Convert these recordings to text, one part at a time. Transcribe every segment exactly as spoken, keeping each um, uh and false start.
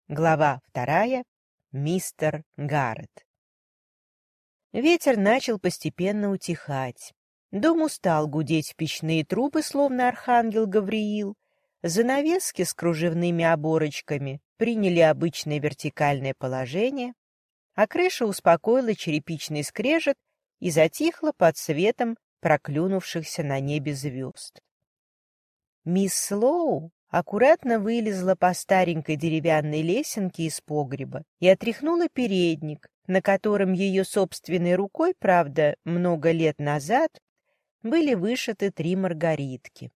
Глава вторая. Мистер Гаррет. Ветер начал постепенно утихать. Дом устал гудеть в печные трубы, словно архангел Гавриил. Занавески с кружевными оборочками приняли обычное вертикальное положение, а крыша успокоила черепичный скрежет и затихла под светом проклюнувшихся на небе звезд. Мисс Слоу аккуратно вылезла по старенькой деревянной лесенке из погреба и отряхнула передник, на котором ее собственной рукой, правда, много лет назад, были вышиты три маргаритки.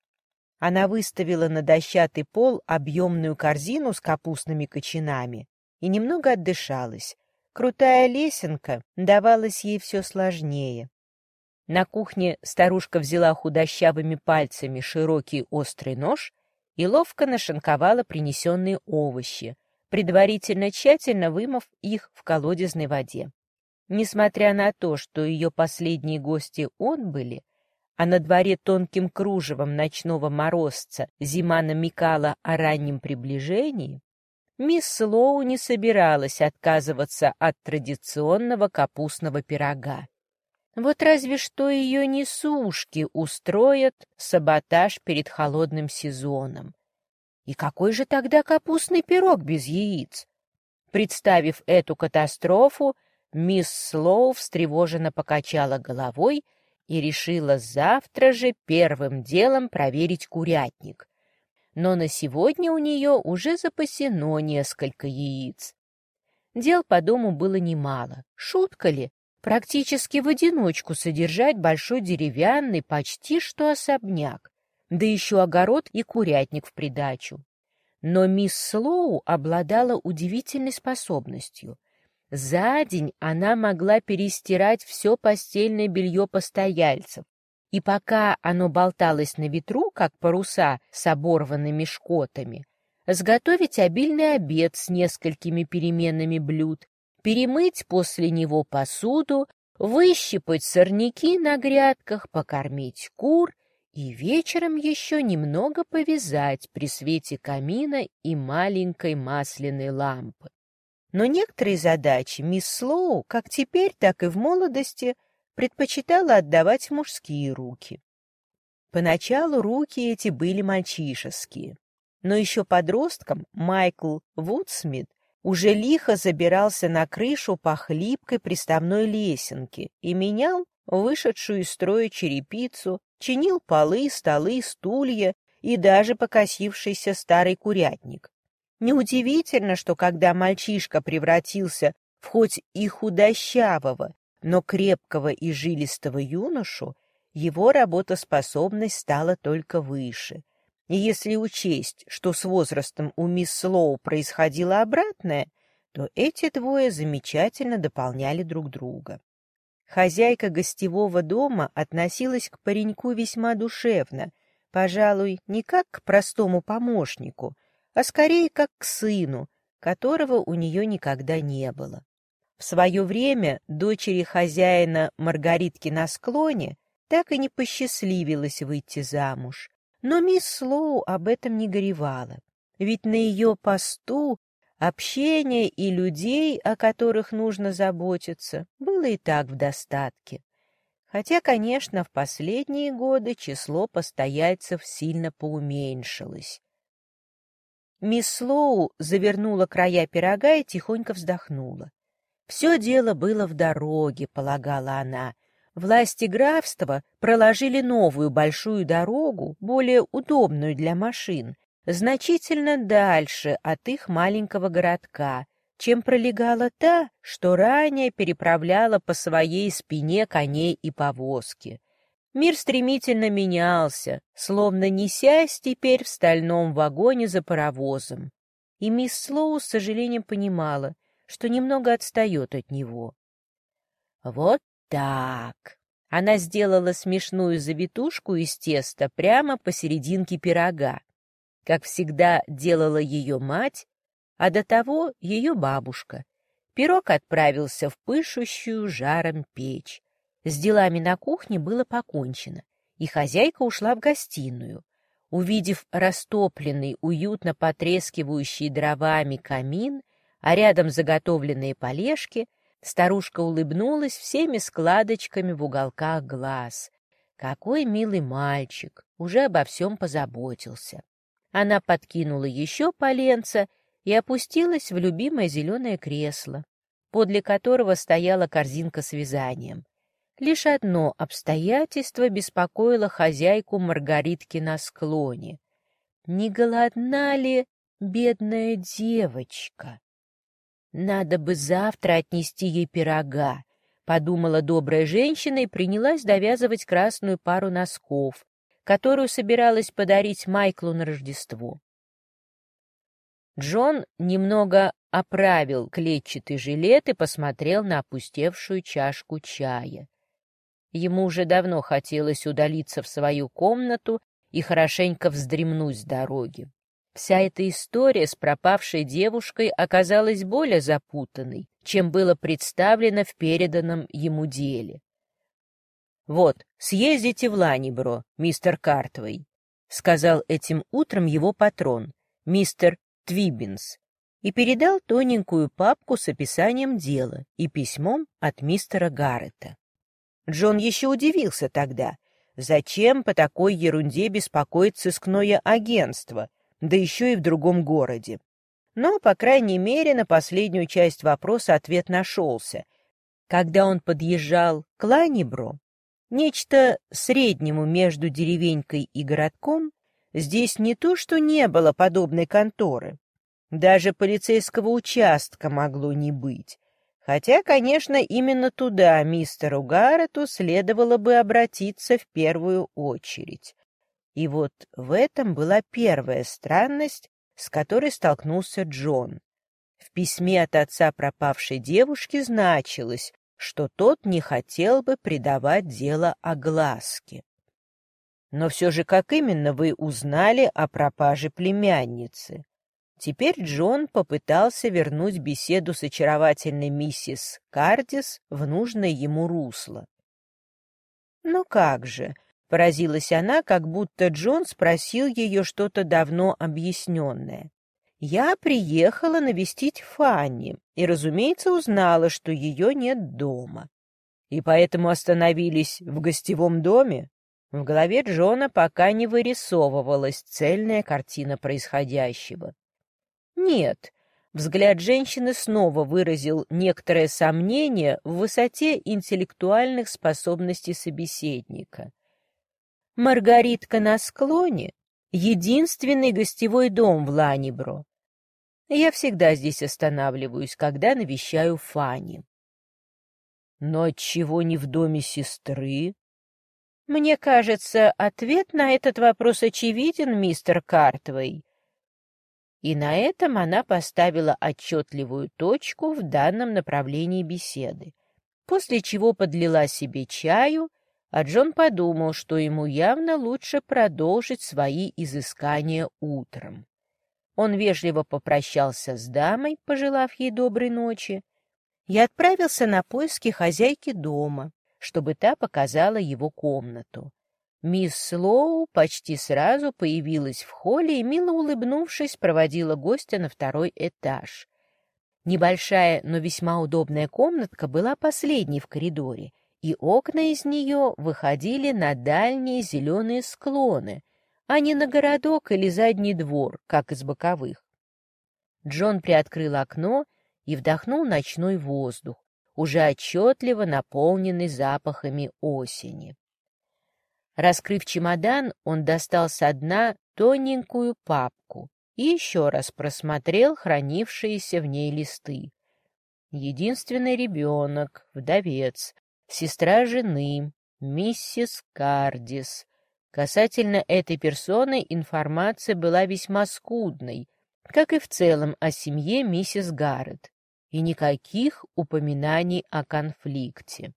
Она выставила на дощатый пол объемную корзину с капустными кочанами и немного отдышалась. Крутая лесенка давалась ей все сложнее. На кухне старушка взяла худощавыми пальцами широкий острый нож и ловко нашинковала принесенные овощи, предварительно тщательно вымыв их в колодезной воде. Несмотря на то, что ее последние гости отбыли, а на дворе тонким кружевом ночного морозца зима намекала о раннем приближении, мисс Слоу не собиралась отказываться от традиционного капустного пирога. Вот разве что ее несушки устроят саботаж перед холодным сезоном. И какой же тогда капустный пирог без яиц? Представив эту катастрофу, мисс Слоу встревоженно покачала головой и решила завтра же первым делом проверить курятник. Но на сегодня у нее уже запасено несколько яиц. Дел по дому было немало. Шутка ли? Практически в одиночку содержать большой деревянный, почти что особняк, да еще огород и курятник в придачу. Но мисс Слоу обладала удивительной способностью. За день она могла перестирать все постельное белье постояльцев, и пока оно болталось на ветру, как паруса с оборванными шкотами, сготовить обильный обед с несколькими переменами блюд, перемыть после него посуду, выщипать сорняки на грядках, покормить кур и вечером еще немного повязать при свете камина и маленькой масляной лампы. Но некоторые задачи мисс Слоу, как теперь, так и в молодости, предпочитала отдавать в мужские руки. Поначалу руки эти были мальчишеские, но еще подростком Майкл Вудсмит уже лихо забирался на крышу по хлипкой приставной лесенке и менял вышедшую из строя черепицу, чинил полы, столы, стулья и даже покосившийся старый курятник. Неудивительно, что когда мальчишка превратился в хоть и худощавого, но крепкого и жилистого юношу, его работоспособность стала только выше. И если учесть, что с возрастом у мисс Слоу происходило обратное, то эти двое замечательно дополняли друг друга. Хозяйка гостевого дома относилась к пареньку весьма душевно, пожалуй, не как к простому помощнику, а скорее как к сыну, которого у нее никогда не было. В свое время дочери хозяина Маргаритки на склоне так и не посчастливилось выйти замуж. Но мисс Слоу об этом не горевала, ведь на ее посту общения и людей, о которых нужно заботиться, было и так в достатке. Хотя, конечно, в последние годы число постояльцев сильно поуменьшилось. Мисс Слоу завернула края пирога и тихонько вздохнула. Все дело было в дороге, полагала она. Власти графства проложили новую большую дорогу, более удобную для машин, значительно дальше от их маленького городка, чем пролегала та, что ранее переправляла по своей спине коней и повозки. Мир стремительно менялся, словно несясь теперь в стальном вагоне за паровозом. И мисс Слоу с сожалением понимала, что немного отстает от него. Вот так. Она сделала смешную завитушку из теста прямо посерединке пирога, как всегда делала ее мать, а до того ее бабушка. Пирог отправился в пышущую жаром печь. С делами на кухне было покончено, и хозяйка ушла в гостиную. Увидев растопленный, уютно потрескивающий дровами камин, а рядом заготовленные полежки, старушка улыбнулась всеми складочками в уголках глаз. Какой милый мальчик, уже обо всем позаботился. Она подкинула еще поленца и опустилась в любимое зеленое кресло, подле которого стояла корзинка с вязанием. Лишь одно обстоятельство беспокоило хозяйку Маргаритки на склоне. Не голодна ли бедная девочка? Надо бы завтра отнести ей пирога, подумала добрая женщина и принялась довязывать красную пару носков, которую собиралась подарить Майклу на Рождество. Джон немного оправил клетчатый жилет и посмотрел на опустевшую чашку чая. Ему уже давно хотелось удалиться в свою комнату и хорошенько вздремнуть с дороги. Вся эта история с пропавшей девушкой оказалась более запутанной, чем было представлено в переданном ему деле. «Вот, съездите в Ланнибро, мистер Картвей», — сказал этим утром его патрон, мистер Твиббинс, и передал тоненькую папку с описанием дела и письмом от мистера Гаррета. Джон еще удивился тогда, зачем по такой ерунде беспокоит сыскное агентство, да еще и в другом городе. Но, по крайней мере, на последнюю часть вопроса ответ нашелся. Когда он подъезжал к Ланнибро, нечто среднему между деревенькой и городком, здесь не то что не было подобной конторы, даже полицейского участка могло не быть. Хотя, конечно, именно туда мистеру Гаррету следовало бы обратиться в первую очередь. И вот в этом была первая странность, с которой столкнулся Джон. В письме от отца пропавшей девушки значилось, что тот не хотел бы придавать дело огласке. Но все же как именно вы узнали о пропаже племянницы? Теперь Джон попытался вернуть беседу с очаровательной миссис Кардис в нужное ему русло. «Ну как же?» — поразилась она, как будто Джон спросил ее что-то давно объясненное. «Я приехала навестить Фанни и, разумеется, узнала, что ее нет дома. И поэтому остановились в гостевом доме?» В голове Джона пока не вырисовывалась цельная картина происходящего. «Нет», — взгляд женщины снова выразил некоторое сомнение в высоте интеллектуальных способностей собеседника. «Маргаритка на склоне — единственный гостевой дом в Ланнибро. Я всегда здесь останавливаюсь, когда навещаю Фанни». «Но отчего не в доме сестры?» «Мне кажется, ответ на этот вопрос очевиден, мистер Картвей». И на этом она поставила отчетливую точку в данном направлении беседы, после чего подлила себе чаю, а Джон подумал, что ему явно лучше продолжить свои изыскания утром. Он вежливо попрощался с дамой, пожелав ей доброй ночи, и отправился на поиски хозяйки дома, чтобы та показала его комнату. Мисс Слоу почти сразу появилась в холле и, мило улыбнувшись, проводила гостя на второй этаж. Небольшая, но весьма удобная комнатка была последней в коридоре, и окна из нее выходили на дальние зеленые склоны, а не на городок или задний двор, как из боковых. Джон приоткрыл окно и вдохнул ночной воздух, уже отчетливо наполненный запахами осени. Раскрыв чемодан, он достал со дна тоненькую папку и еще раз просмотрел хранившиеся в ней листы. Единственный ребенок, вдовец, сестра жены, миссис Кардис. Касательно этой персоны информация была весьма скудной, как и в целом о семье миссис Гаррет, и никаких упоминаний о конфликте.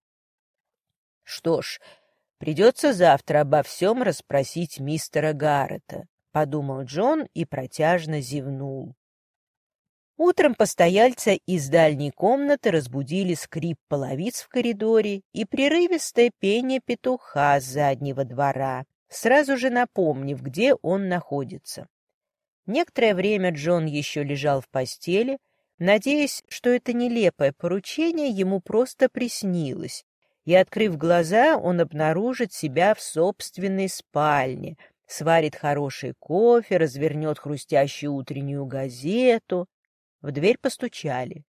Что ж, придется завтра обо всем расспросить мистера Гаррета, — подумал Джон и протяжно зевнул. Утром постояльца из дальней комнаты разбудили скрип половиц в коридоре и прерывистое пение петуха с заднего двора, сразу же напомнив, где он находится. Некоторое время Джон еще лежал в постели, надеясь, что это нелепое поручение ему просто приснилось, и, открыв глаза, он обнаружит себя в собственной спальне, сварит хороший кофе, развернет хрустящую утреннюю газету. В дверь постучали.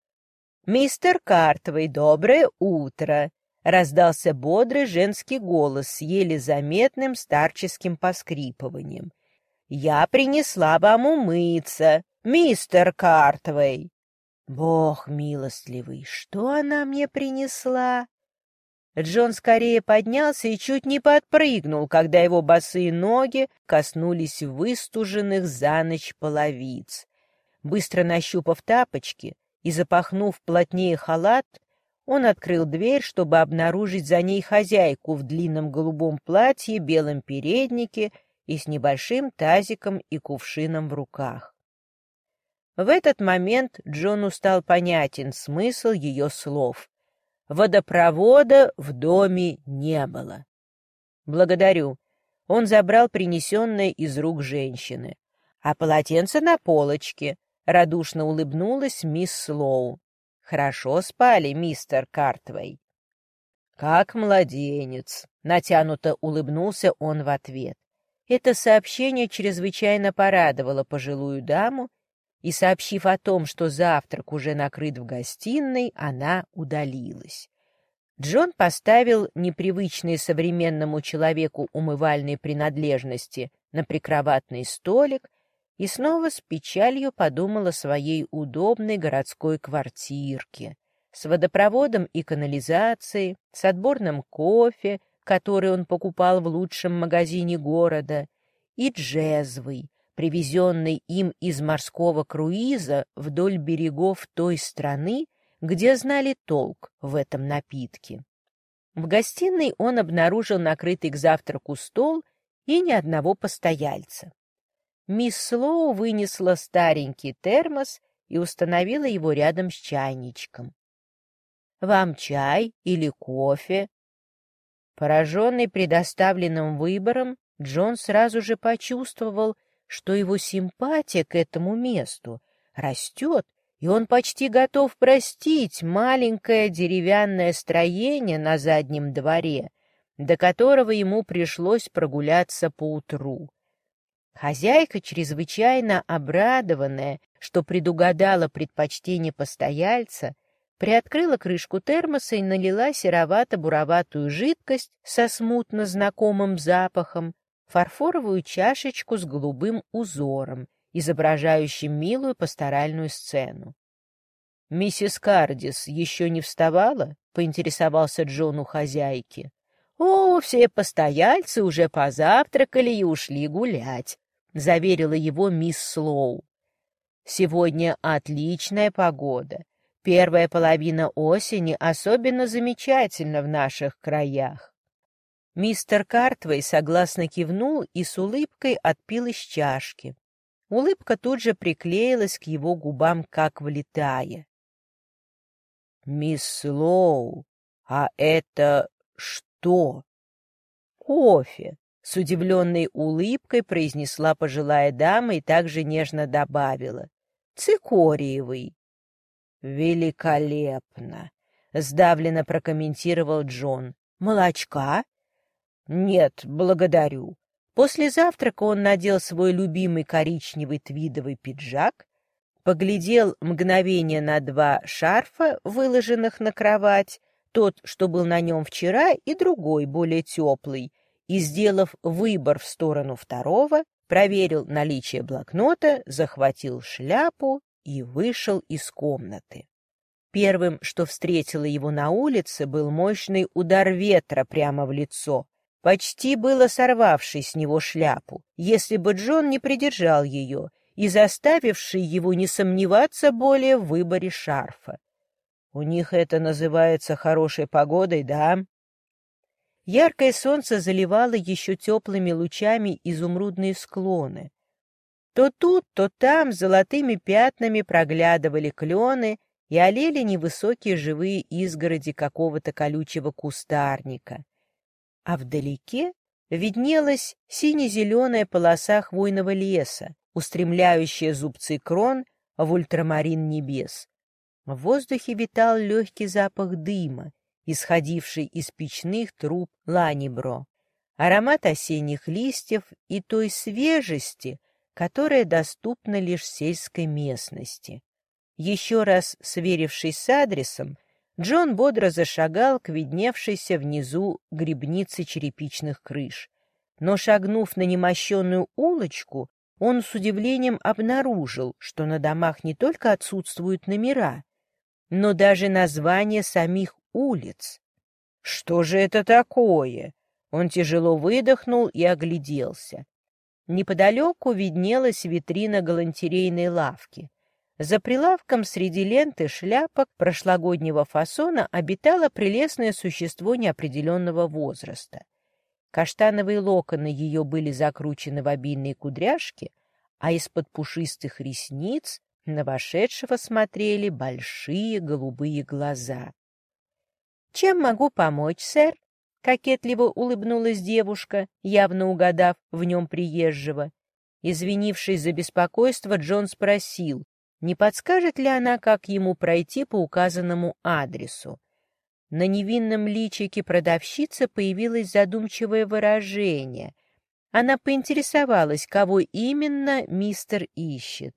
«Мистер Картвей, доброе утро!» — раздался бодрый женский голос с еле заметным старческим поскрипыванием. «Я принесла вам умыться, мистер Картвей!» «Бог милостливый, что она мне принесла?» Джон скорее поднялся и чуть не подпрыгнул, когда его босые ноги коснулись выстуженных за ночь половиц. Быстро нащупав тапочки и запахнув плотнее халат, он открыл дверь, чтобы обнаружить за ней хозяйку в длинном голубом платье, белом переднике и с небольшим тазиком и кувшином в руках. В этот момент Джону стал понятен смысл ее слов. Водопровода в доме не было. «Благодарю». Он забрал принесенное из рук женщины. «А полотенце на полочке», — радушно улыбнулась мисс Слоу. «Хорошо спали, мистер Картвей?» «Как младенец», — натянуто улыбнулся он в ответ. Это сообщение чрезвычайно порадовало пожилую даму, и, сообщив о том, что завтрак уже накрыт в гостиной, она удалилась. Джон поставил непривычные современному человеку умывальные принадлежности на прикроватный столик и снова с печалью подумал о своей удобной городской квартирке, с водопроводом и канализацией, с отборным кофе, который он покупал в лучшем магазине города, и джезвой, привезенной им из морского круиза вдоль берегов той страны, где знали толк в этом напитке. В гостиной он обнаружил накрытый к завтраку стол и ни одного постояльца. Мисс Слоу вынесла старенький термос и установила его рядом с чайничком. «Вам чай или кофе?» Пораженный предоставленным выбором, Джон сразу же почувствовал, что его симпатия к этому месту растет, и он почти готов простить маленькое деревянное строение на заднем дворе, до которого ему пришлось прогуляться поутру. Хозяйка, чрезвычайно обрадованная, что предугадала предпочтение постояльца, приоткрыла крышку термоса и налила серовато-буроватую жидкость со смутно знакомым запахом, фарфоровую чашечку с голубым узором, изображающим милую пасторальную сцену. «Миссис Кардис еще не вставала?» — поинтересовался Джон у хозяйки. «О, все постояльцы уже позавтракали и ушли гулять», — заверила его мисс Слоу. «Сегодня отличная погода. Первая половина осени особенно замечательна в наших краях». Мистер Картвей согласно кивнул и с улыбкой отпил из чашки. Улыбка тут же приклеилась к его губам, как влитая. «Мисс Слоу, а это что?» «Кофе», — с удивленной улыбкой произнесла пожилая дама и также нежно добавила. «Цикориевый». «Великолепно», — сдавленно прокомментировал Джон. «Молочка?» «Нет, благодарю». После завтрака он надел свой любимый коричневый твидовый пиджак, поглядел мгновение на два шарфа, выложенных на кровать, тот, что был на нем вчера, и другой, более теплый, и, сделав выбор в сторону второго, проверил наличие блокнота, захватил шляпу и вышел из комнаты. Первым, что встретило его на улице, был мощный удар ветра прямо в лицо, почти было сорвавший с него шляпу, если бы Джон не придержал ее и заставивший его не сомневаться более в выборе шарфа. «У них это называется хорошей погодой, да?» Яркое солнце заливало еще теплыми лучами изумрудные склоны. То тут, то там золотыми пятнами проглядывали клены и олели невысокие живые изгороди какого-то колючего кустарника. А вдалеке виднелась сине-зеленая полоса хвойного леса, устремляющая зубцы крон в ультрамарин небес. В воздухе витал легкий запах дыма, исходивший из печных труб Ланибро, аромат осенних листьев и той свежести, которая доступна лишь в сельской местности. Еще раз сверившись с адресом, Джон бодро зашагал к видневшейся внизу гребнице черепичных крыш. Но, шагнув на немощенную улочку, он с удивлением обнаружил, что на домах не только отсутствуют номера, но даже названия самих улиц. Что же это такое? Он тяжело выдохнул и огляделся. Неподалеку виднелась витрина галантерейной лавки. За прилавком среди ленты шляпок прошлогоднего фасона обитало прелестное существо неопределенного возраста. Каштановые локоны ее были закручены в обильные кудряшки, а из-под пушистых ресниц на вошедшего смотрели большие голубые глаза. «Чем могу помочь, сэр?» — кокетливо улыбнулась девушка, явно угадав в нем приезжего. Извинившись за беспокойство, Джон спросил, не подскажет ли она, как ему пройти по указанному адресу. На невинном личике продавщицы появилось задумчивое выражение. Она поинтересовалась, кого именно мистер ищет.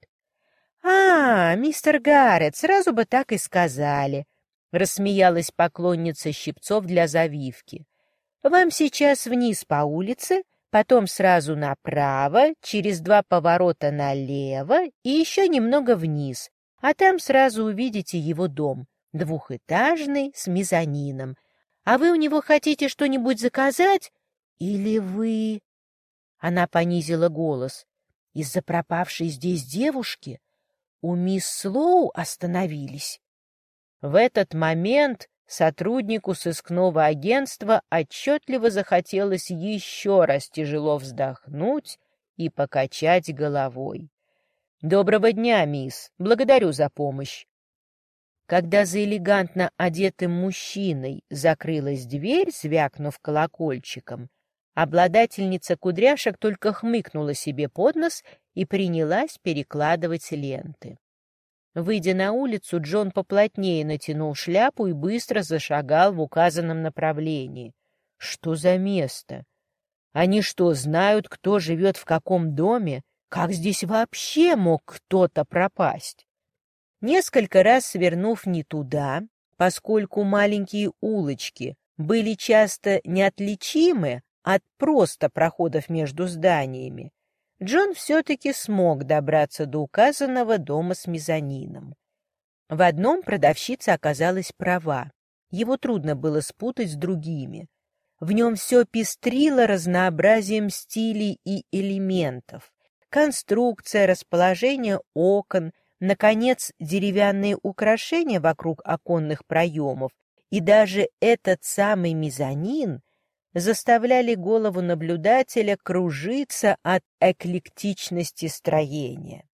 «А, мистер Гаррет, сразу бы так и сказали», — рассмеялась поклонница щипцов для завивки. «Вам сейчас вниз по улице, потом сразу направо, через два поворота налево и еще немного вниз, а там сразу увидите его дом, двухэтажный, с мезонином. А вы у него хотите что-нибудь заказать? Или вы...» Она понизила голос. «Из-за пропавшей здесь девушки у мисс Слоу остановились». В этот момент сотруднику сыскного агентства отчетливо захотелось еще раз тяжело вздохнуть и покачать головой. «Доброго дня, мисс. Благодарю за помощь». Когда за элегантно одетым мужчиной закрылась дверь, звякнув колокольчиком, обладательница кудряшек только хмыкнула себе под нос и принялась перекладывать ленты. Выйдя на улицу, Джон поплотнее натянул шляпу и быстро зашагал в указанном направлении. Что за место? Они что, знают, кто живет в каком доме? Как здесь вообще мог кто-то пропасть? Несколько раз свернув не туда, поскольку маленькие улочки были часто неотличимы от просто проходов между зданиями, Джон все-таки смог добраться до указанного дома с мезонином. В одном продавщица оказалась права. Его трудно было спутать с другими. В нем все пестрило разнообразием стилей и элементов. Конструкция, расположение окон, наконец, деревянные украшения вокруг оконных проемов и даже этот самый мезонин заставляли голову наблюдателя кружиться от эклектичности строения.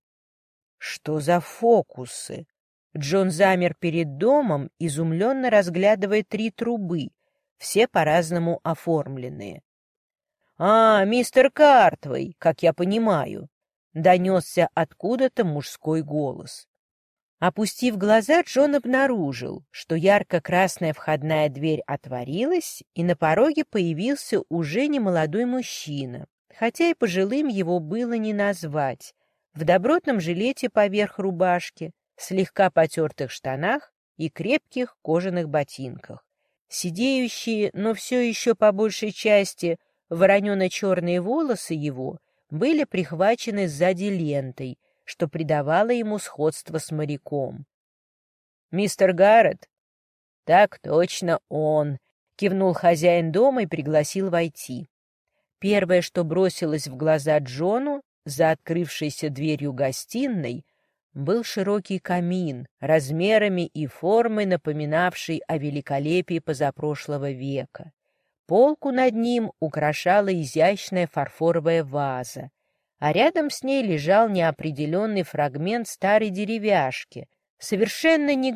Что за фокусы? Джон замер перед домом, изумленно разглядывая три трубы, все по-разному оформленные. «А, мистер Картвей, как я понимаю», — донесся откуда-то мужской голос. Опустив глаза, Джон обнаружил, что ярко-красная входная дверь отворилась, и на пороге появился уже немолодой мужчина, хотя и пожилым его было не назвать, в добротном жилете поверх рубашки, слегка потертых штанах и крепких кожаных ботинках. Сидеющие, но все еще по большей части воронено-черные волосы его были прихвачены сзади лентой, что придавало ему сходство с моряком. «Мистер Гаррет?» «Так точно он», — кивнул хозяин дома и пригласил войти. Первое, что бросилось в глаза Джону за открывшейся дверью гостиной, был широкий камин, размерами и формой напоминавший о великолепии позапрошлого века. Полку над ним украшала изящная фарфоровая ваза, а рядом с ней лежал неопределенный фрагмент старой деревяшки, совершенно не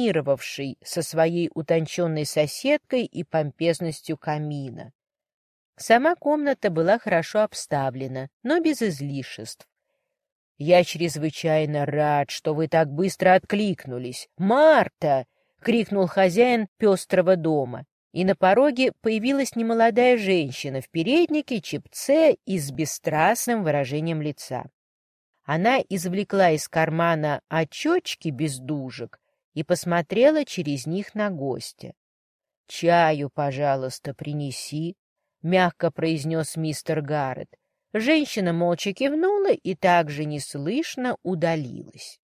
гармонировавший со своей утонченной соседкой и помпезностью камина. Сама комната была хорошо обставлена, но без излишеств. «Я чрезвычайно рад, что вы так быстро откликнулись. Марта!» — крикнул хозяин пестрого дома, и на пороге появилась немолодая женщина в переднике, чепце и с бесстрастным выражением лица. Она извлекла из кармана очечки без дужек и посмотрела через них на гостя. «Чаю, пожалуйста, принеси», — мягко произнес мистер Гаррет. Женщина молча кивнула и также неслышно удалилась.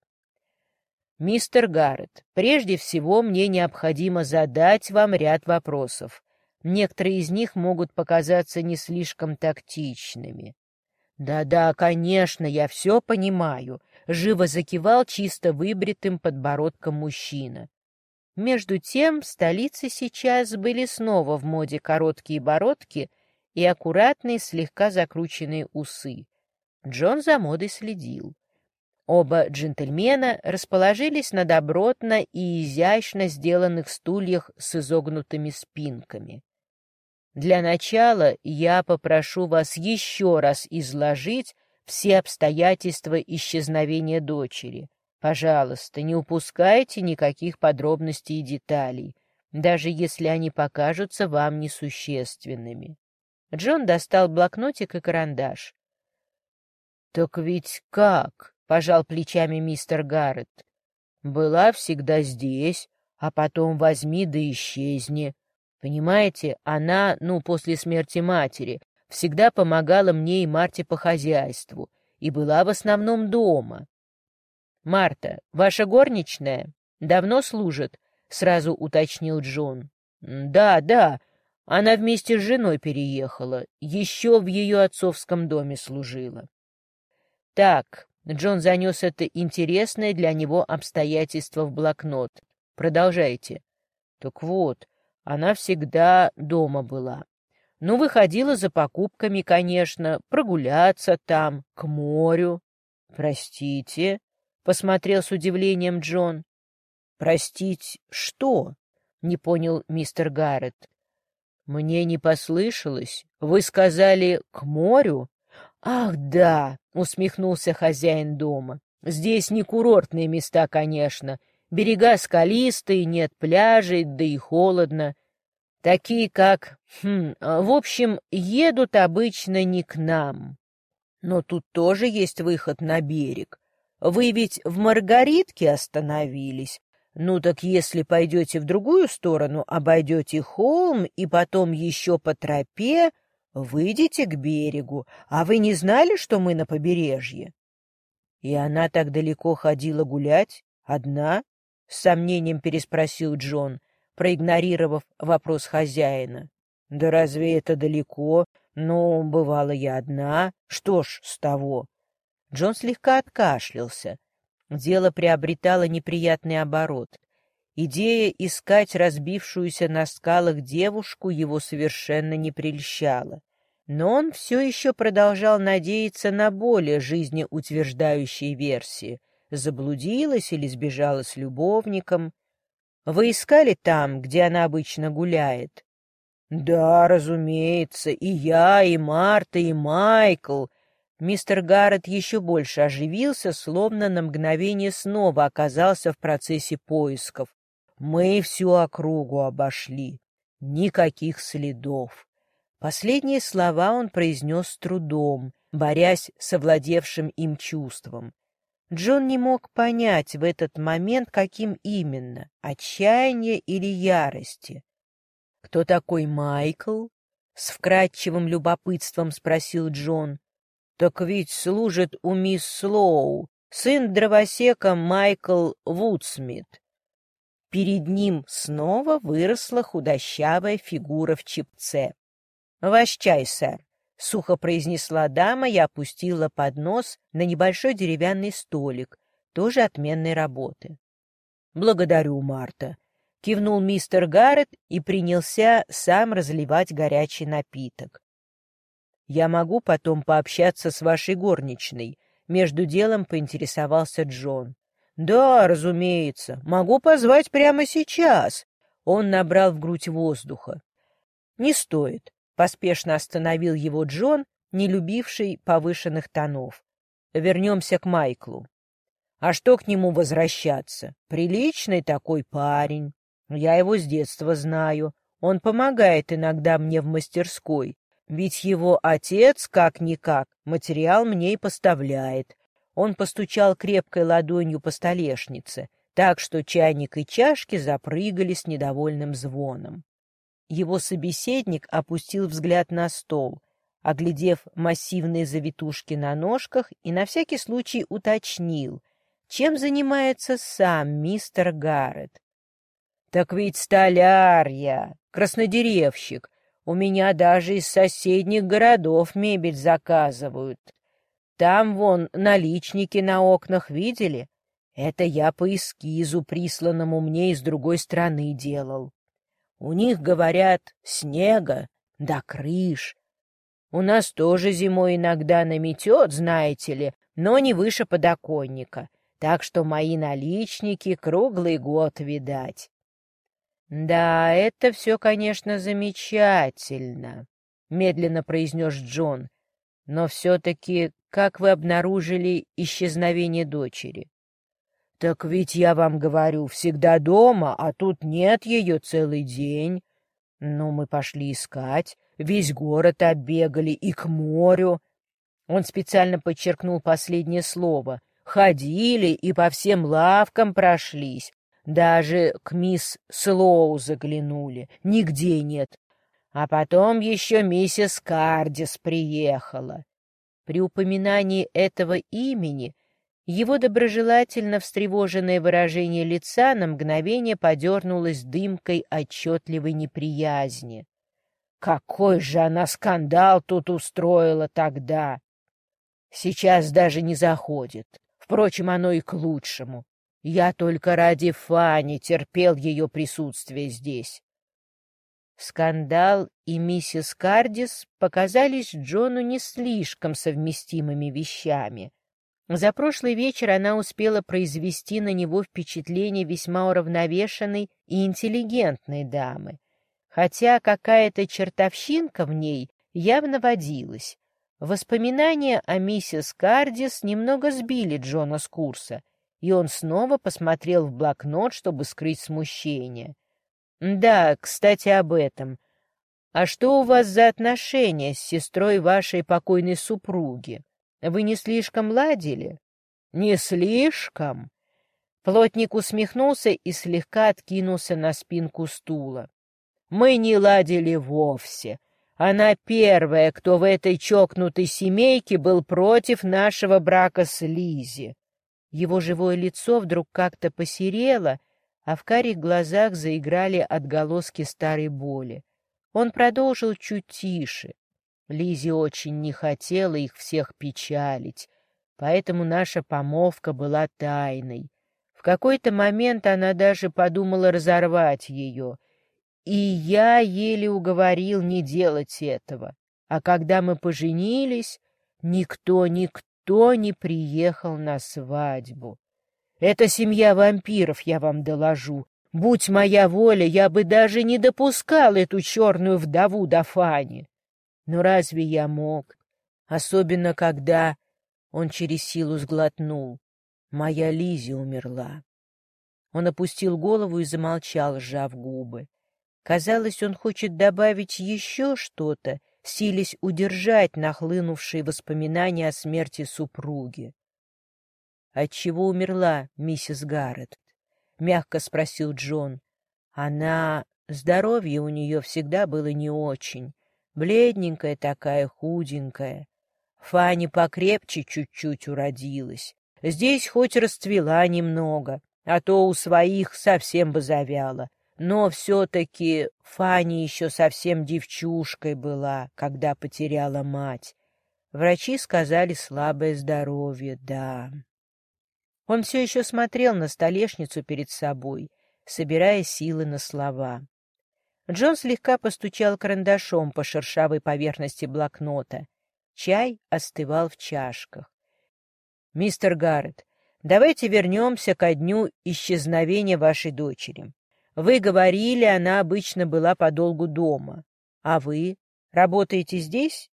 «Мистер Гаррет, прежде всего мне необходимо задать вам ряд вопросов. Некоторые из них могут показаться не слишком тактичными». «Да-да, конечно, я все понимаю», — живо закивал чисто выбритым подбородком мужчина. Между тем в столице сейчас были снова в моде короткие бородки и аккуратные, слегка закрученные усы. Джон за модой следил. Оба джентльмена расположились на добротно и изящно сделанных стульях с изогнутыми спинками. «Для начала я попрошу вас еще раз изложить все обстоятельства исчезновения дочери. Пожалуйста, не упускайте никаких подробностей и деталей, даже если они покажутся вам несущественными». Джон достал блокнотик и карандаш. «Так ведь как?» — пожал плечами мистер Гаррет. «Была всегда здесь, а потом возьми да исчезни. Понимаете, она, ну, после смерти матери, всегда помогала мне и Марте по хозяйству и была в основном дома». «Марта, ваша горничная, давно служит?» — сразу уточнил Джон. «Да, да, она вместе с женой переехала, еще в ее отцовском доме служила». «Так», — Джон занес это интересное для него обстоятельство в блокнот. «Продолжайте». «Так вот, она всегда дома была. Ну, выходила за покупками, конечно, прогуляться там, к морю». «Простите», — посмотрел с удивлением Джон. «Простить что?» — не понял мистер Гаррет. «Мне не послышалось. Вы сказали «к морю»?» «Ах, да!» — усмехнулся хозяин дома. «Здесь не курортные места, конечно. Берега скалистые, нет пляжей, да и холодно. Такие как... Хм, в общем, едут обычно не к нам. Но тут тоже есть выход на берег. Вы ведь в Маргаритке остановились. Ну так если пойдете в другую сторону, обойдете холм и потом еще по тропе, выйдете к берегу. А вы не знали, что мы на побережье?» «И она так далеко ходила гулять? Одна?» — с сомнением переспросил Джон, проигнорировав вопрос хозяина. «Да разве это далеко? Ну, бывало, я одна. Что ж с того?» Джон слегка откашлялся. Дело приобретало неприятный оборот. Идея искать разбившуюся на скалах девушку его совершенно не прельщала. Но он все еще продолжал надеяться на более жизнеутверждающие версии. Заблудилась или сбежала с любовником. «Вы искали там, где она обычно гуляет?» «Да, разумеется, и я, и Марта, и Майкл». Мистер Гаррет еще больше оживился, словно на мгновение снова оказался в процессе поисков. «Мы всю округу обошли. Никаких следов». Последние слова он произнес с трудом, борясь с овладевшим им чувством. Джон не мог понять в этот момент, каким именно — отчаяние или ярости. «Кто такой Майкл?» — с вкрадчивым любопытством спросил Джон. «Так ведь служит у мисс Слоу, сын дровосека Майкл Вудсмит». Перед ним снова выросла худощавая фигура в чепце. «Ваш чай, сэр», — сухо произнесла дама и опустила поднос на небольшой деревянный столик, тоже отменной работы. «Благодарю, Марта», — кивнул мистер Гаррет и принялся сам разливать горячий напиток. «Я могу потом пообщаться с вашей горничной?» — между делом поинтересовался Джон. «Да, разумеется. Могу позвать прямо сейчас». Он набрал в грудь воздуха. «Не стоит. — поспешно остановил его Джон, не любивший повышенных тонов. «Вернемся к Майклу. А что к нему возвращаться? Приличный такой парень. Я его с детства знаю. Он помогает иногда мне в мастерской. Ведь его отец, как-никак, материал мне и поставляет». Он постучал крепкой ладонью по столешнице, так что чайник и чашки запрыгали с недовольным звоном. Его собеседник опустил взгляд на стол, оглядев массивные завитушки на ножках, и на всякий случай уточнил, чем занимается сам мистер Гаррет. «Так ведь столяр я, краснодеревщик. У меня даже из соседних городов мебель заказывают. Там вон наличники на окнах видели? Это я по эскизу, присланному мне из другой страны, делал. У них, говорят, снега до крыш. У нас тоже зимой иногда наметет, знаете ли, но не выше подоконника, так что мои наличники круглый год видать». «Да, это все, конечно, замечательно», — медленно произнес Джон. «Но все-таки как вы обнаружили исчезновение дочери?» «Так ведь я вам говорю, всегда дома, а тут нет ее целый день. Ну, мы пошли искать, весь город оббегали и к морю». Он специально подчеркнул последнее слово. «Ходили и по всем лавкам прошлись. Даже к мисс Слоу заглянули. Нигде нет. А потом еще миссис Кардис приехала». При упоминании этого имени его доброжелательно встревоженное выражение лица на мгновение подернулось дымкой отчетливой неприязни. «Какой же она скандал тут устроила тогда! Сейчас даже не заходит. Впрочем, оно и к лучшему. Я только ради Фани терпел ее присутствие здесь». Скандал и миссис Кардис показались Джону не слишком совместимыми вещами. За прошлый вечер она успела произвести на него впечатление весьма уравновешенной и интеллигентной дамы, хотя какая-то чертовщинка в ней явно водилась. Воспоминания о миссис Кардис немного сбили Джона с курса, и он снова посмотрел в блокнот, чтобы скрыть смущение. «Да, кстати, об этом. А что у вас за отношения с сестрой вашей покойной супруги? Вы не слишком ладили?» «Не слишком?» Плотник усмехнулся и слегка откинулся на спинку стула. «Мы не ладили вовсе. Она первая, кто в этой чокнутой семейке был против нашего брака с Лиззи». Его живое лицо вдруг как-то посерело, а в карих глазах заиграли отголоски старой боли. Он продолжил чуть тише. Лиззи очень не хотела их всех печалить, поэтому наша помолвка была тайной. В какой-то момент она даже подумала разорвать ее, и я еле уговорил не делать этого. А когда мы поженились, никто, никто не приехал на свадьбу. Это семья вампиров, я вам доложу. Будь моя воля, я бы даже не допускал эту черную вдову до Фани. Но разве я мог? Особенно, когда... Он через силу сглотнул. Моя Лиззи умерла. Он опустил голову и замолчал, сжав губы. Казалось, он хочет добавить еще что-то, силясь удержать нахлынувшие воспоминания о смерти супруги. «Отчего умерла миссис Гаррет?» — мягко спросил Джон. «Она... Здоровье у нее всегда было не очень. Бледненькая такая, худенькая. Фанни покрепче чуть-чуть уродилась. Здесь хоть расцвела немного, а то у своих совсем бы завяла. Но все-таки Фанни еще совсем девчушкой была, когда потеряла мать. Врачи сказали слабое здоровье, да». Он все еще смотрел на столешницу перед собой, собирая силы на слова. Джон слегка постучал карандашом по шершавой поверхности блокнота. Чай остывал в чашках. «Мистер Гаррет, давайте вернемся ко дню исчезновения вашей дочери. Вы говорили, она обычно была подолгу дома. А вы? Работаете здесь?»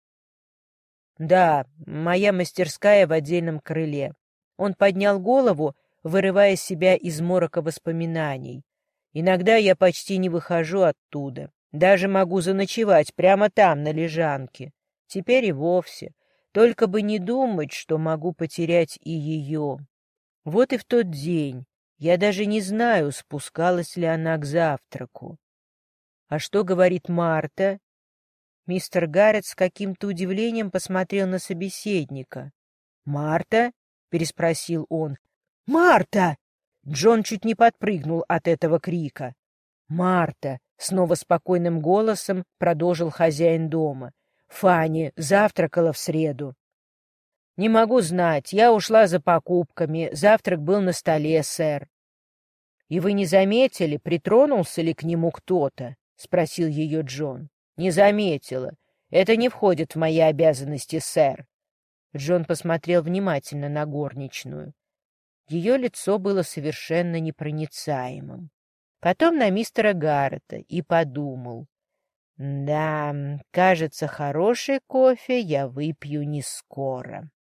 «Да, моя мастерская в отдельном крыле». Он поднял голову, вырывая себя из морока воспоминаний. «Иногда я почти не выхожу оттуда. Даже могу заночевать прямо там, на лежанке. Теперь и вовсе. Только бы не думать, что могу потерять и ее. Вот и в тот день. Я даже не знаю, спускалась ли она к завтраку. А что говорит Марта?» Мистер Гаррет с каким-то удивлением посмотрел на собеседника. «Марта?» — переспросил он. «Марта!» Джон чуть не подпрыгнул от этого крика. «Марта!» — снова спокойным голосом продолжил хозяин дома. «Фанни завтракала в среду». «Не могу знать. Я ушла за покупками. Завтрак был на столе, сэр». «И вы не заметили, притронулся ли к нему кто-то?» — спросил ее Джон. «Не заметила. Это не входит в мои обязанности, сэр». Джон посмотрел внимательно на горничную. Ее лицо было совершенно непроницаемым. Потом на мистера Гаррета и подумал. «Да, кажется, хороший кофе я выпью не скоро».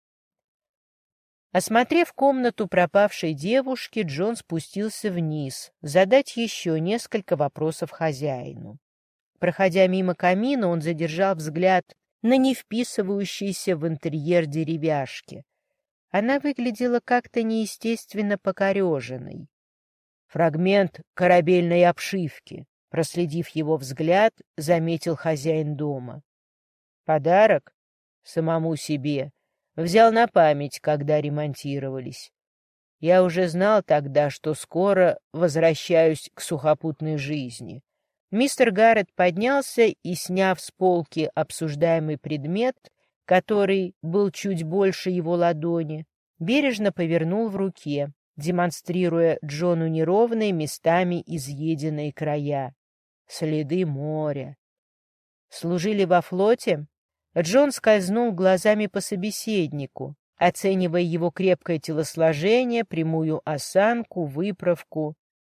Осмотрев комнату пропавшей девушки, Джон спустился вниз, задать еще несколько вопросов хозяину. Проходя мимо камина, он задержал взгляд на не вписывающейся в интерьер деревяшки. Она выглядела как-то неестественно покореженной. «Фрагмент корабельной обшивки», — проследив его взгляд, заметил хозяин дома. «Подарок? Самому себе. Взял на память, когда ремонтировались. Я уже знал тогда, что скоро возвращаюсь к сухопутной жизни». Мистер Гаррет поднялся и, сняв с полки обсуждаемый предмет, который был чуть больше его ладони, бережно повернул в руке, демонстрируя Джону неровные, местами изъеденные края. Следы моря. Служили во флоте? Джон скользнул глазами по собеседнику, оценивая его крепкое телосложение, прямую осанку, выправку.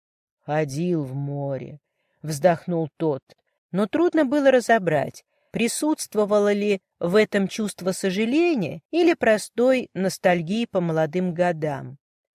Ходил в море. Вздохнул тот, но трудно было разобрать, присутствовало ли в этом чувство сожаления или простой ностальгии по молодым годам.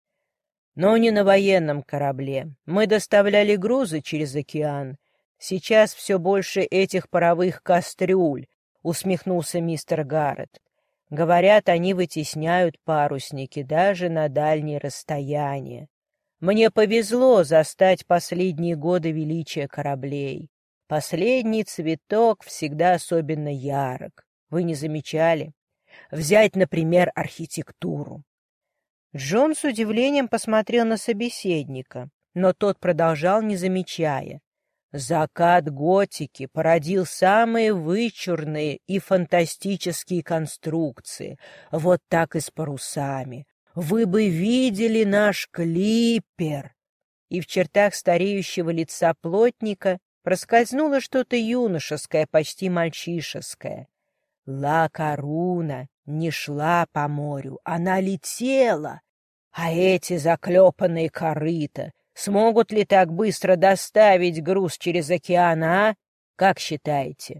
Но не на военном корабле. Мы доставляли грузы через океан. Сейчас все больше этих паровых кастрюль, усмехнулся мистер Гаррет. Говорят, они вытесняют парусники даже на дальние расстояния. Мне повезло застать последние годы величия кораблей. Последний цветок всегда особенно ярок. Вы не замечали? Взять, например, архитектуру. Джон с удивлением посмотрел на собеседника, но тот продолжал, не замечая. Закат готики породил самые вычурные и фантастические конструкции, вот так и с парусами. Вы бы видели наш клиппер!» И в чертах стареющего лица плотника проскользнуло что-то юношеское, почти мальчишеское. Ла Коруна не шла по морю, она летела. А эти заклепанные корыта смогут ли так быстро доставить груз через океан, а? Как считаете?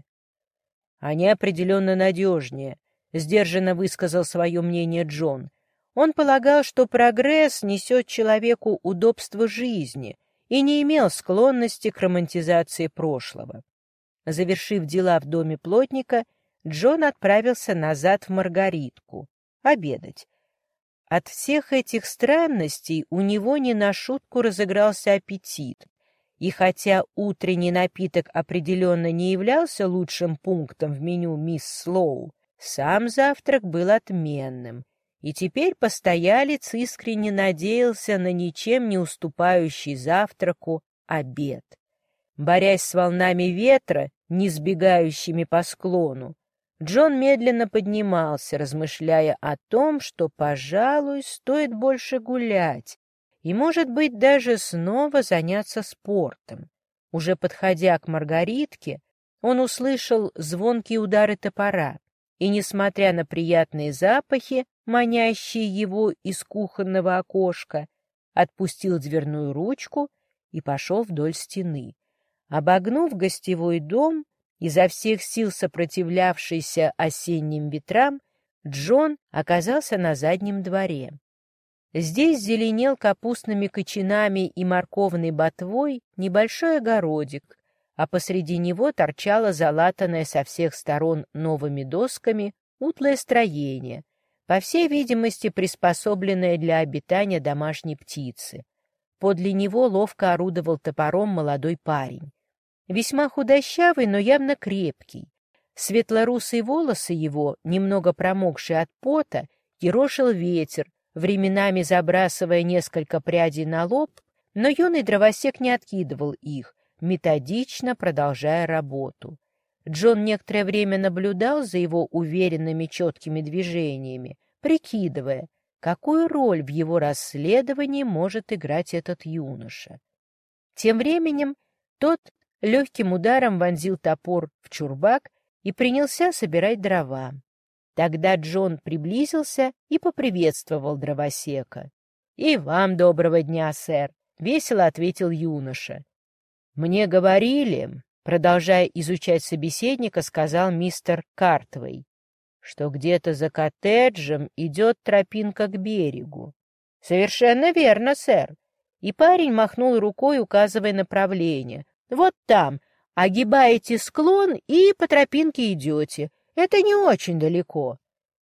Они определенно надежнее, — сдержанно высказал свое мнение Джон. Он полагал, что прогресс несет человеку удобство жизни и не имел склонности к романтизации прошлого. Завершив дела в доме плотника, Джон отправился назад в Маргаритку обедать. От всех этих странностей у него не на шутку разыгрался аппетит, и хотя утренний напиток определенно не являлся лучшим пунктом в меню мисс Слоу, сам завтрак был отменным. И теперь постоялец искренне надеялся на ничем не уступающий завтраку обед. Борясь с волнами ветра, не сбегающими по склону, Джон медленно поднимался, размышляя о том, что, пожалуй, стоит больше гулять и, может быть, даже снова заняться спортом. Уже подходя к Маргаритке, он услышал звонкие удары топора, и, несмотря на приятные запахи, манящие его из кухонного окошка, отпустил дверную ручку и пошел вдоль стены. Обогнув гостевой дом, изо всех сил сопротивлявшийся осенним ветрам, Джон оказался на заднем дворе. Здесь зеленел капустными кочанами и морковной ботвой небольшой огородик, а посреди него торчало залатанное со всех сторон новыми досками утлое строение, по всей видимости приспособленное для обитания домашней птицы. Подле него ловко орудовал топором молодой парень. Весьма худощавый, но явно крепкий. Светлорусые волосы его, немного промокшие от пота, ерошил ветер, временами забрасывая несколько прядей на лоб, но юный дровосек не откидывал их, методично продолжая работу. Джон некоторое время наблюдал за его уверенными четкими движениями, прикидывая, какую роль в его расследовании может играть этот юноша. Тем временем тот легким ударом вонзил топор в чурбак и принялся собирать дрова. Тогда Джон приблизился и поприветствовал дровосека. — И вам доброго дня, сэр, — весело ответил юноша. — Мне говорили, — продолжая изучать собеседника, сказал мистер Картвей, что где-то за коттеджем идет тропинка к берегу. — Совершенно верно, сэр. И парень махнул рукой, указывая направление. — Вот там, огибаете склон и по тропинке идете. Это не очень далеко.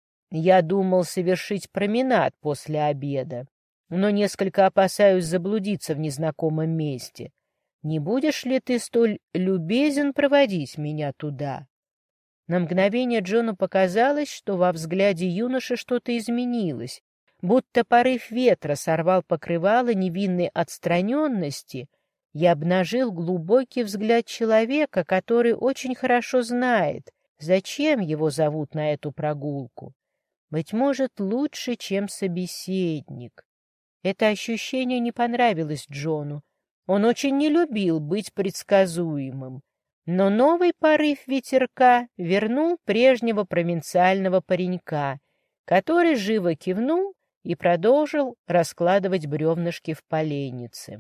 Я думал совершить променад после обеда, но несколько опасаюсь заблудиться в незнакомом месте. Не будешь ли ты столь любезен проводить меня туда? На мгновение Джону показалось, что во взгляде юноши что-то изменилось, будто порыв ветра сорвал покрывало невинной отстраненности и обнажил глубокий взгляд человека, который очень хорошо знает, зачем его зовут на эту прогулку. Быть может, лучше, чем собеседник. Это ощущение не понравилось Джону. Он очень не любил быть предсказуемым. Но новый порыв ветерка вернул прежнего провинциального паренька, который живо кивнул и продолжил раскладывать бревнышки в поленнице.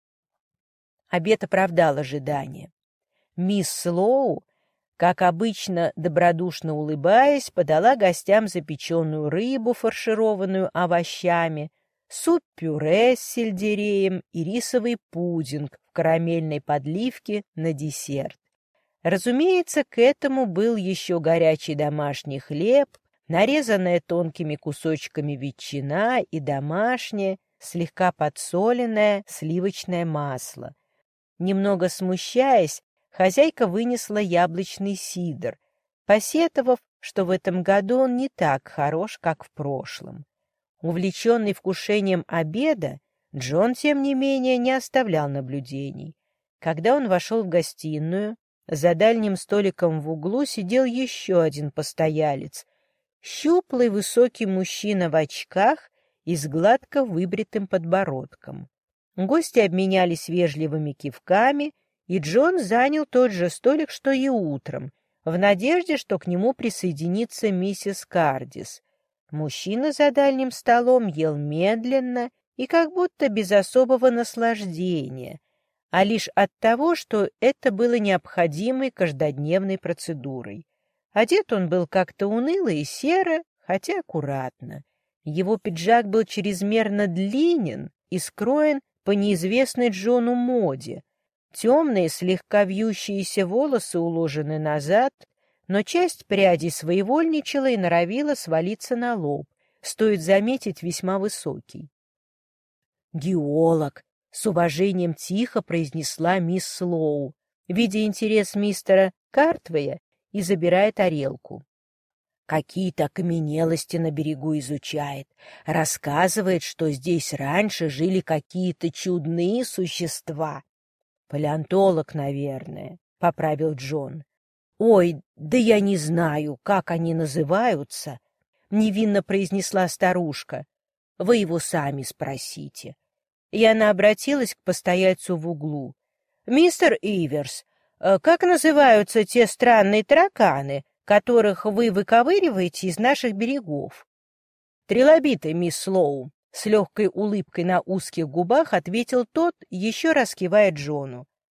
Обед оправдал ожидания. Мисс Слоу, как обычно, добродушно улыбаясь, подала гостям запеченную рыбу, фаршированную овощами, суп-пюре с сельдереем и рисовый пудинг в карамельной подливке на десерт. Разумеется, к этому был еще горячий домашний хлеб, нарезанная тонкими кусочками ветчина и домашнее, слегка подсоленное сливочное масло. Немного смущаясь, хозяйка вынесла яблочный сидр, посетовав, что в этом году он не так хорош, как в прошлом. Увлеченный вкушением обеда, Джон, тем не менее, не оставлял наблюдений. Когда он вошел в гостиную, за дальним столиком в углу сидел еще один постоялец, щуплый высокий мужчина в очках и с гладко выбритым подбородком. Гости обменялись вежливыми кивками, и Джон занял тот же столик, что и утром, в надежде, что к нему присоединится миссис Кардис. Мужчина за дальним столом ел медленно и как будто без особого наслаждения, а лишь от того, что это было необходимой каждодневной процедурой. Одет он был как-то уныло и серо, хотя аккуратно. Его пиджак был чрезмерно длинен и скроен по неизвестной Джону моде. Темные, слегка вьющиеся волосы уложены назад, но часть прядей своевольничала и норовила свалиться на лоб, стоит заметить, весьма высокий. «Геолог!» — с уважением тихо произнесла мисс Слоу, видя интерес мистера Картвея, и забирая тарелку. Какие-то окаменелости на берегу изучает, рассказывает, что здесь раньше жили какие-то чудные существа. «Палеонтолог, наверное», — поправил Джон. «Ой, да я не знаю, как они называются», — невинно произнесла старушка. «Вы его сами спросите». И она обратилась к постояльцу в углу. «Мистер Иверс, как называются те странные тараканы, которых вы выковыриваете из наших берегов?» «Трилобиты, мисс Слоу», — с легкой улыбкой на узких губах ответил тот, еще раз кивая Джону.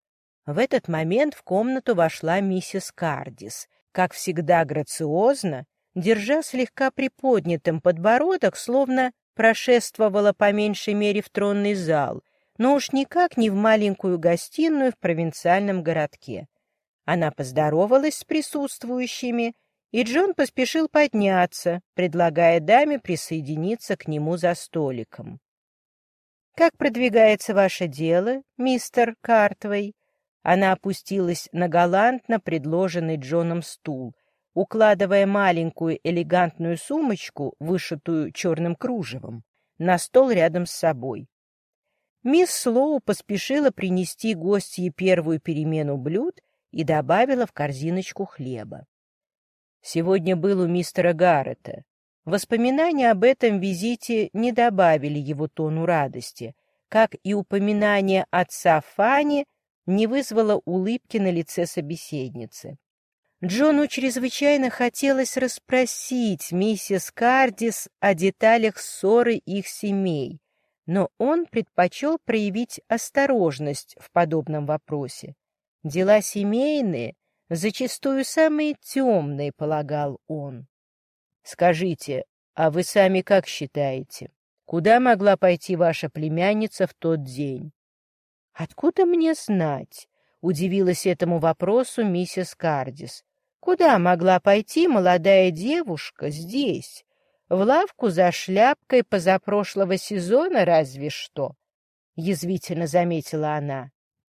В этот момент в комнату вошла миссис Кардис, как всегда грациозно, держа слегка приподнятым подбородок, словно прошествовала по меньшей мере в тронный зал, но уж никак не в маленькую гостиную в провинциальном городке. Она поздоровалась с присутствующими, и Джон поспешил подняться, предлагая даме присоединиться к нему за столиком. «Как продвигается ваше дело, мистер Картвей?» Она опустилась на галантно предложенный Джоном стул, укладывая маленькую элегантную сумочку, вышитую черным кружевом, на стол рядом с собой. Мисс Слоу поспешила принести гостье первую перемену блюд и добавила в корзиночку хлеба. Сегодня был у мистера Гаррета. Воспоминания об этом визите не добавили его тону радости, как и упоминание отца Фанни не вызвало улыбки на лице собеседницы. Джону чрезвычайно хотелось расспросить миссис Кардис о деталях ссоры их семей, но он предпочел проявить осторожность в подобном вопросе. Дела семейные зачастую самые темные, полагал он. «Скажите, а вы сами как считаете, куда могла пойти ваша племянница в тот день?» «Откуда мне знать?» — удивилась этому вопросу миссис Кардис. «Куда могла пойти молодая девушка здесь? В лавку за шляпкой позапрошлого сезона разве что?» — язвительно заметила она.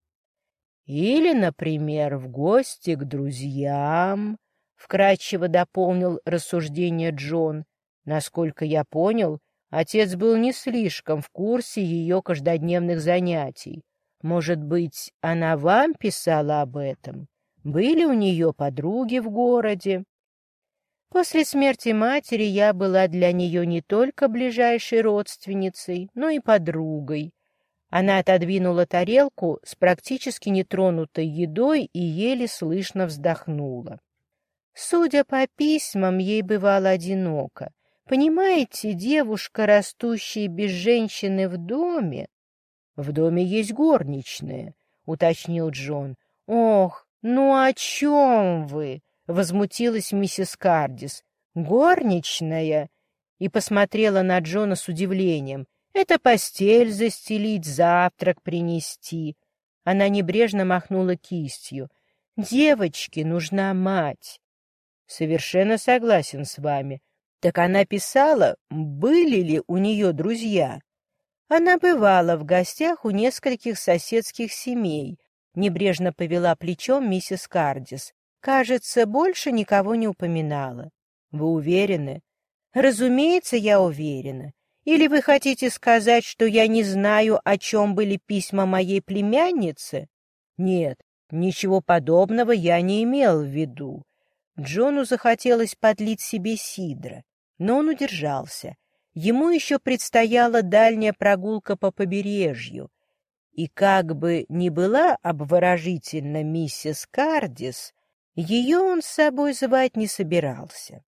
«Или, например, в гости к друзьям», — вкратчиво дополнил рассуждение Джон. «Насколько я понял, отец был не слишком в курсе ее каждодневных занятий. Может быть, она вам писала об этом? Были у нее подруги в городе?» «После смерти матери я была для нее не только ближайшей родственницей, но и подругой». Она отодвинула тарелку с практически нетронутой едой и еле слышно вздохнула. Судя по письмам, ей бывало одиноко. Понимаете, девушка, растущая без женщины в доме... «В доме есть горничная», — уточнил Джон. «Ох, ну о чем вы?» — возмутилась миссис Кардис. «Горничная?» — и посмотрела на Джона с удивлением. «Это постель застелить, завтрак принести». Она небрежно махнула кистью. «Девочке нужна мать». «Совершенно согласен с вами. Так она писала, были ли у нее друзья?» Она бывала в гостях у нескольких соседских семей, небрежно повела плечом миссис Кардис. Кажется, больше никого не упоминала. Вы уверены? Разумеется, я уверена. Или вы хотите сказать, что я не знаю, о чем были письма моей племянницы? Нет, ничего подобного я не имел в виду. Джону захотелось подлить себе сидра, но он удержался. Ему еще предстояла дальняя прогулка по побережью, и как бы ни была обворожительна миссис Кардис, ее он с собой звать не собирался.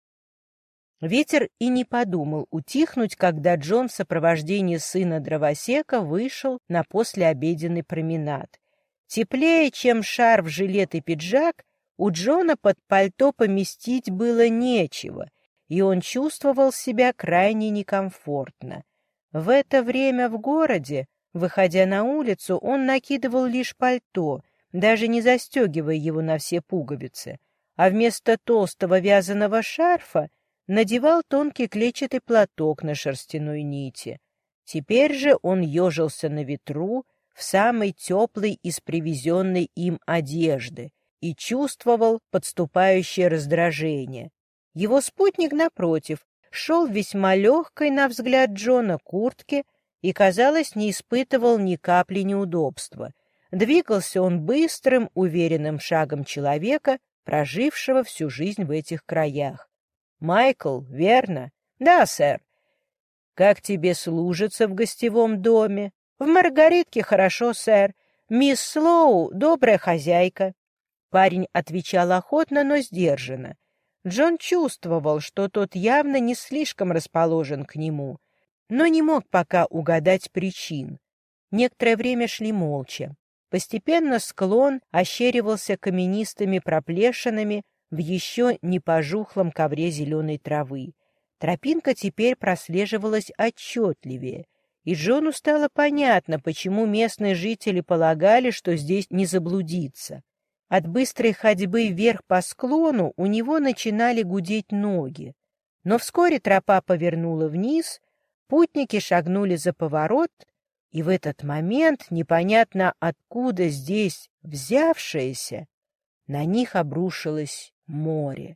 Ветер и не подумал утихнуть, когда Джон в сопровождении сына дровосека вышел на послеобеденный променад. Теплее, чем шарф, жилет и пиджак, у Джона под пальто поместить было нечего, и он чувствовал себя крайне некомфортно. В это время в городе, выходя на улицу, он накидывал лишь пальто, даже не застегивая его на все пуговицы, а вместо толстого вязаного шарфа надевал тонкий клетчатый платок на шерстяной нити. Теперь же он ежился на ветру в самой теплой из привезенной им одежды и чувствовал подступающее раздражение. Его спутник, напротив, шел в весьма легкой, на взгляд Джона, куртке и, казалось, не испытывал ни капли неудобства. Двигался он быстрым, уверенным шагом человека, прожившего всю жизнь в этих краях. «Майкл, верно?» «Да, сэр». «Как тебе служится в гостевом доме?» «В Маргаритке хорошо, сэр. Мисс Слоу — добрая хозяйка». Парень отвечал охотно, но сдержанно. Джон чувствовал, что тот явно не слишком расположен к нему, но не мог пока угадать причин. Некоторое время шли молча. Постепенно склон ощеривался каменистыми проплешинами в еще не пожухлом ковре зеленой травы. Тропинка теперь прослеживалась отчетливее, и Джону стало понятно, почему местные жители полагали, что здесь не заблудиться. От быстрой ходьбы вверх по склону у него начинали гудеть ноги. Но вскоре тропа повернула вниз, путники шагнули за поворот, и в этот момент, непонятно откуда здесь взявшееся, на них обрушилось море.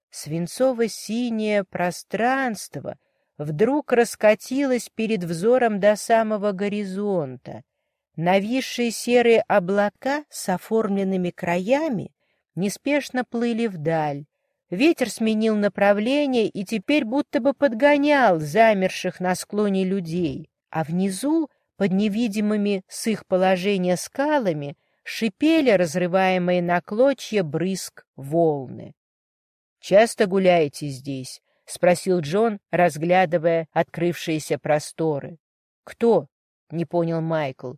Свинцово-синее пространство вдруг раскатилось перед взором до самого горизонта. Нависшие серые облака с оформленными краями неспешно плыли вдаль. Ветер сменил направление и теперь будто бы подгонял замерших на склоне людей, а внизу, под невидимыми с их положения скалами, шипели разрываемые на клочья брызг волны. «Часто гуляете здесь?» — спросил Джон, разглядывая открывшиеся просторы. «Кто?» — не понял Майкл.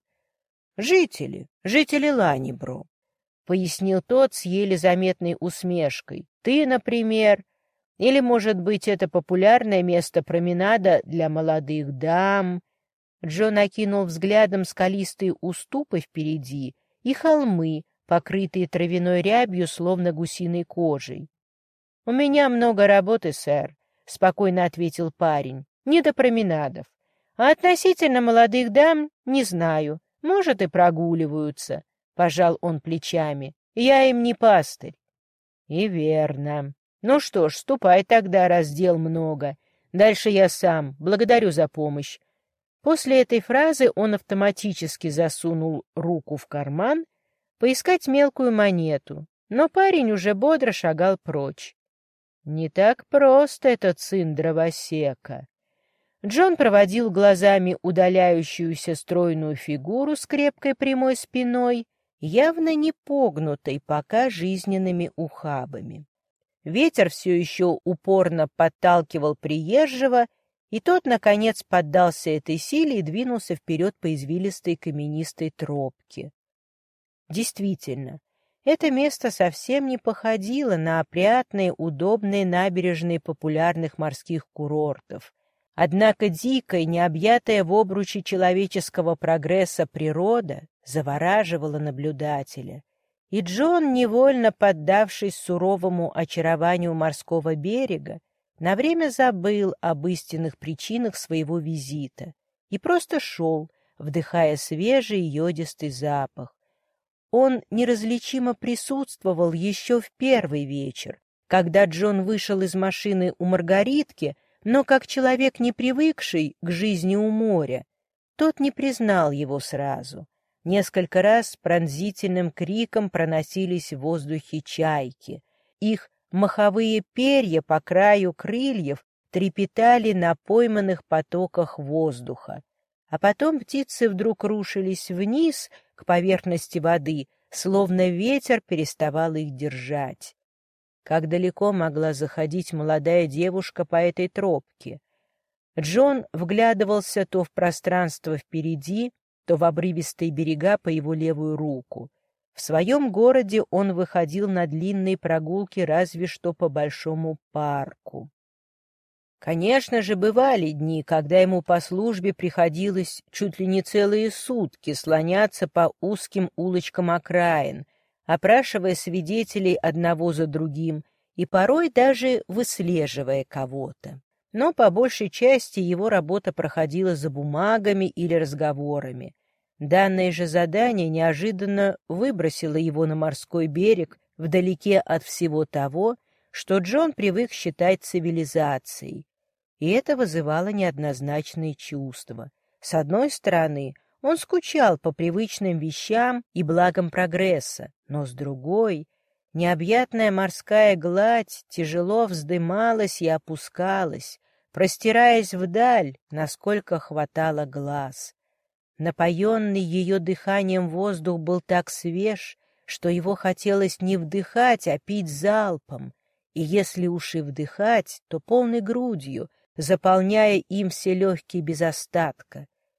«Жители, жители Ланнибро», — пояснил тот с еле заметной усмешкой. «Ты, например, или, может быть, это популярное место променада для молодых дам?» Джон окинул взглядом скалистые уступы впереди и холмы, покрытые травяной рябью, словно гусиной кожей. «У меня много работы, сэр», — спокойно ответил парень. «Не до променадов. А относительно молодых дам не знаю. Может, и прогуливаются», — пожал он плечами. «Я им не пастырь». «И верно. Ну что ж, ступай тогда, раз дел много. Дальше я сам. Благодарю за помощь». После этой фразы он автоматически засунул руку в карман поискать мелкую монету, но парень уже бодро шагал прочь. Не так просто этот сын дровосека. Джон проводил глазами удаляющуюся стройную фигуру с крепкой прямой спиной, явно не погнутой пока жизненными ухабами. Ветер все еще упорно подталкивал приезжего, и тот, наконец, поддался этой силе и двинулся вперед по извилистой каменистой тропке. Действительно, это место совсем не походило на опрятные, удобные набережные популярных морских курортов. Однако дикая, необъятая в обруче человеческого прогресса природа завораживала наблюдателя, и Джон, невольно поддавшись суровому очарованию морского берега, на время забыл об истинных причинах своего визита и просто шел, вдыхая свежий йодистый запах. Он неразличимо присутствовал еще в первый вечер, когда Джон вышел из машины у Маргаритки, но как человек, не привыкший к жизни у моря, тот не признал его сразу. Несколько раз с пронзительным криком проносились в воздухе чайки. Их маховые перья по краю крыльев трепетали на пойманных потоках воздуха. А потом птицы вдруг рушились вниз к поверхности воды, словно ветер переставал их держать. Как далеко могла заходить молодая девушка по этой тропке? Джон вглядывался то в пространство впереди, то в обрывистые берега по его левую руку. В своем городе он выходил на длинные прогулки разве что по большому парку. Конечно же, бывали дни, когда ему по службе приходилось чуть ли не целые сутки слоняться по узким улочкам окраин, опрашивая свидетелей одного за другим и порой даже выслеживая кого-то. Но по большей части его работа проходила за бумагами или разговорами. Данное же задание неожиданно выбросило его на морской берег, вдалеке от всего того, что Джон привык считать цивилизацией. И это вызывало неоднозначные чувства. С одной стороны, он скучал по привычным вещам и благам прогресса, но с другой, необъятная морская гладь тяжело вздымалась и опускалась, простираясь вдаль, насколько хватало глаз. Напоенный ее дыханием воздух был так свеж, что его хотелось не вдыхать, а пить залпом, и если уж и вдыхать, то полной грудью, заполняя им все легкие без остатка.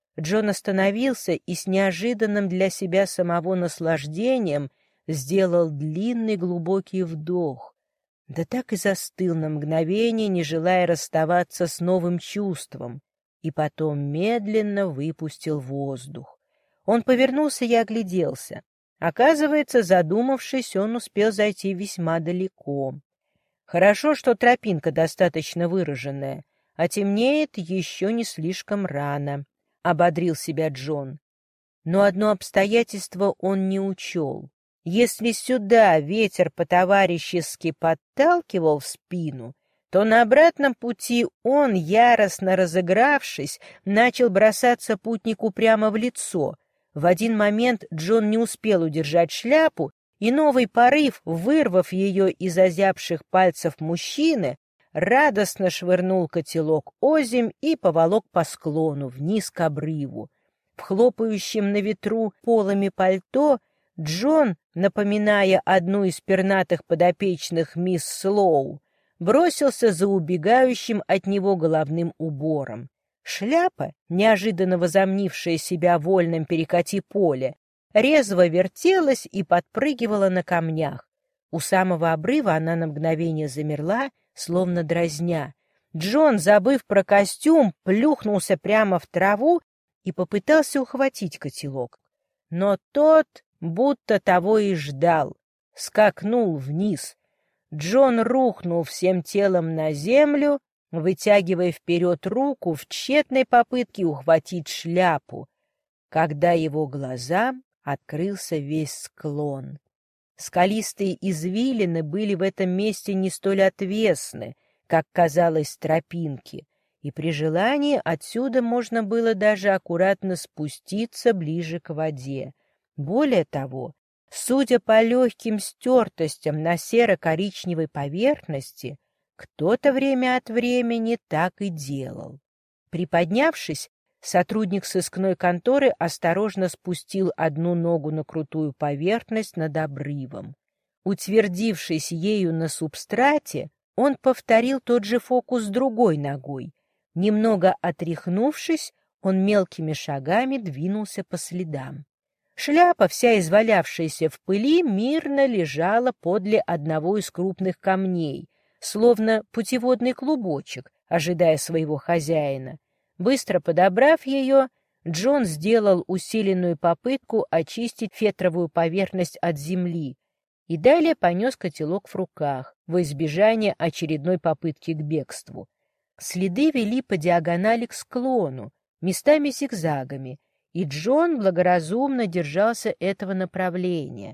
Джон остановился и с неожиданным для себя самого наслаждением сделал длинный глубокий вдох, да так и застыл на мгновение, не желая расставаться с новым чувством, и потом медленно выпустил воздух. Он повернулся и огляделся. Оказывается, задумавшись, он успел зайти весьма далеко. Хорошо, что тропинка достаточно выраженная, а темнеет еще не слишком рано, — ободрил себя Джон. Но одно обстоятельство он не учел. Если сюда ветер по-товарищески подталкивал в спину, то на обратном пути он, яростно разыгравшись, начал бросаться путнику прямо в лицо. В один момент Джон не успел удержать шляпу, и новый порыв, вырвав ее из озябших пальцев мужчины, радостно швырнул котелок озимь и поволок по склону вниз к обрыву. В хлопающем на ветру полами пальто Джон, напоминая одну из пернатых подопечных мисс Слоу, бросился за убегающим от него головным убором. Шляпа, неожиданно возомнившая себя вольным перекати поле, резво вертелась и подпрыгивала на камнях. У самого обрыва она на мгновение замерла, словно дразня. Джон, забыв про костюм, плюхнулся прямо в траву и попытался ухватить котелок. Но тот будто того и ждал, скакнул вниз. Джон рухнул всем телом на землю, вытягивая вперед руку в тщетной попытке ухватить шляпу, когда его глазам открылся весь склон. Скалистые извилины были в этом месте не столь отвесны, как казалось с тропинки, и при желании отсюда можно было даже аккуратно спуститься ближе к воде. Более того, судя по легким стертостям на серо-коричневой поверхности, кто-то время от времени так и делал. Приподнявшись, сотрудник сыскной конторы осторожно спустил одну ногу на крутую поверхность над обрывом. Утвердившись ею на субстрате, он повторил тот же фокус с другой ногой. Немного отряхнувшись, он мелкими шагами двинулся по следам. Шляпа, вся извалявшаяся в пыли, мирно лежала подле одного из крупных камней, словно путеводный клубочек, ожидая своего хозяина. Быстро подобрав ее, Джон сделал усиленную попытку очистить фетровую поверхность от земли и далее понес котелок в руках, во избежание очередной попытки к бегству. Следы вели по диагонали к склону, местами зигзагами, и Джон благоразумно держался этого направления.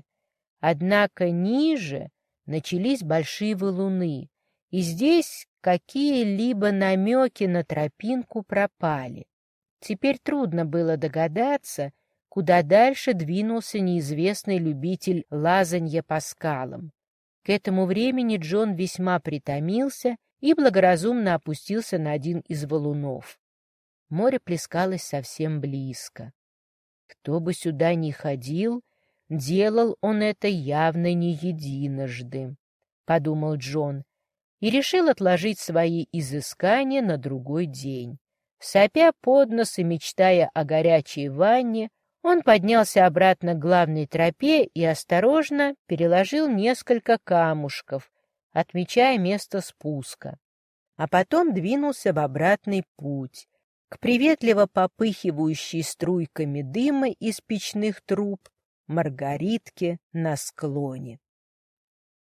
Однако ниже начались большие валуны, и здесь какие-либо намеки на тропинку пропали. Теперь трудно было догадаться, куда дальше двинулся неизвестный любитель лазанья по скалам. К этому времени Джон весьма притомился и благоразумно опустился на один из валунов. Море плескалось совсем близко. Кто бы сюда ни ходил, делал он это явно не единожды, — подумал Джон, и решил отложить свои изыскания на другой день. Сопя под нос и мечтая о горячей ванне, он поднялся обратно к главной тропе и осторожно переложил несколько камушков, отмечая место спуска, а потом двинулся в обратный путь, к приветливо попыхивающей струйками дыма из печных труб Маргаритке на склоне.